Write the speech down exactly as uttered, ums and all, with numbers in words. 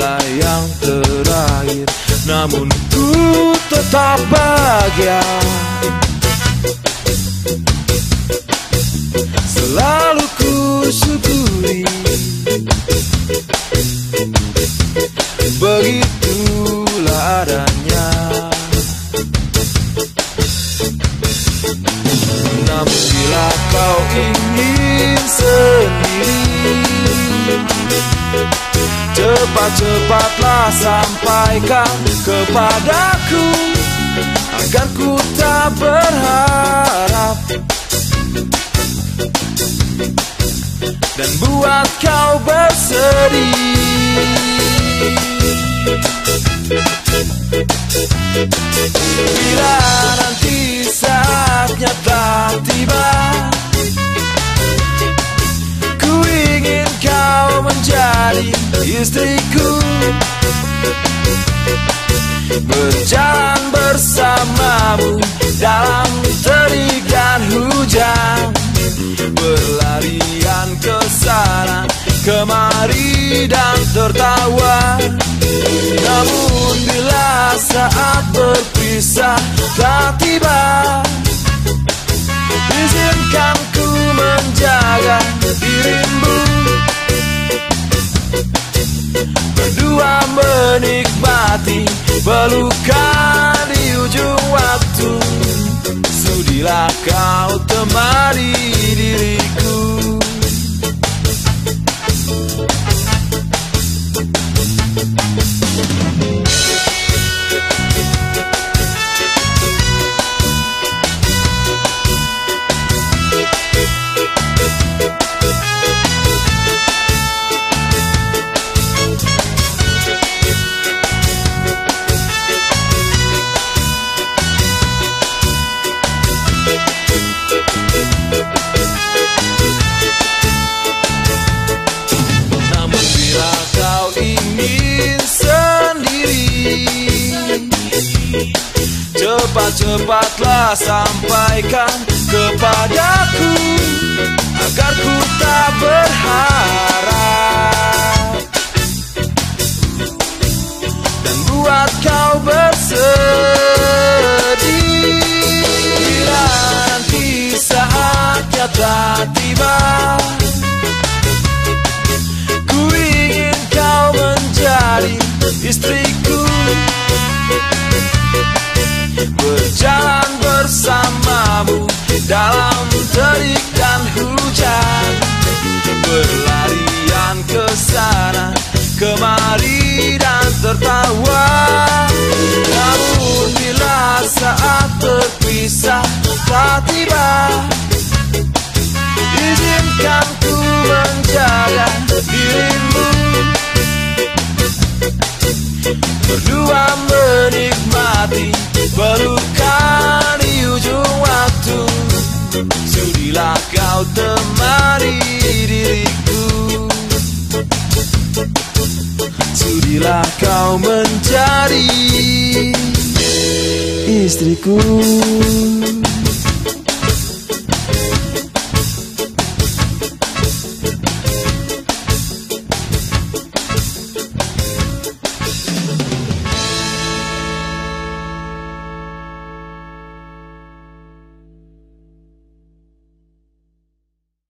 adalah yang terakhir, namun ku tetap bahagia. Selalu ku syukuri, begitulah adanya. Namun bila kau ingin sendiri, cepat-cepatlah sampaikan kepadaku, agar ku tak berharap dan buat kau bersedih. Bila nanti saatnya telah tiba, ku ingin kau menjadi istriku, berjalan bersamamu dalam terik dan hujan, berlarian ke sana kemari dan tertawa. Namun bila saat berpisah telah tiba, izinkan ku menjaga dirimu, berdua menikmati pelukan di ujung waktu. Sudilah kau temani diriku. Namun bila kau ingin sendiri, cepat-cepatlah sampaikan kepadaku, agar ku tak berharap dan buat kau bersedih. Bila nanti saatnya telah tiba, ku ingin kau menjadi istriku, berjalan bersamamu dalam terik dan hujan, berlarian ke sana kemari dan tertawa. Namun bila saat berpisah telah tiba, izinkan ku menjaga dirimu, berdua menikmati pelukan di ujung waktu. Sudilah kau temani diriku, sudilah kau menjadi istriku.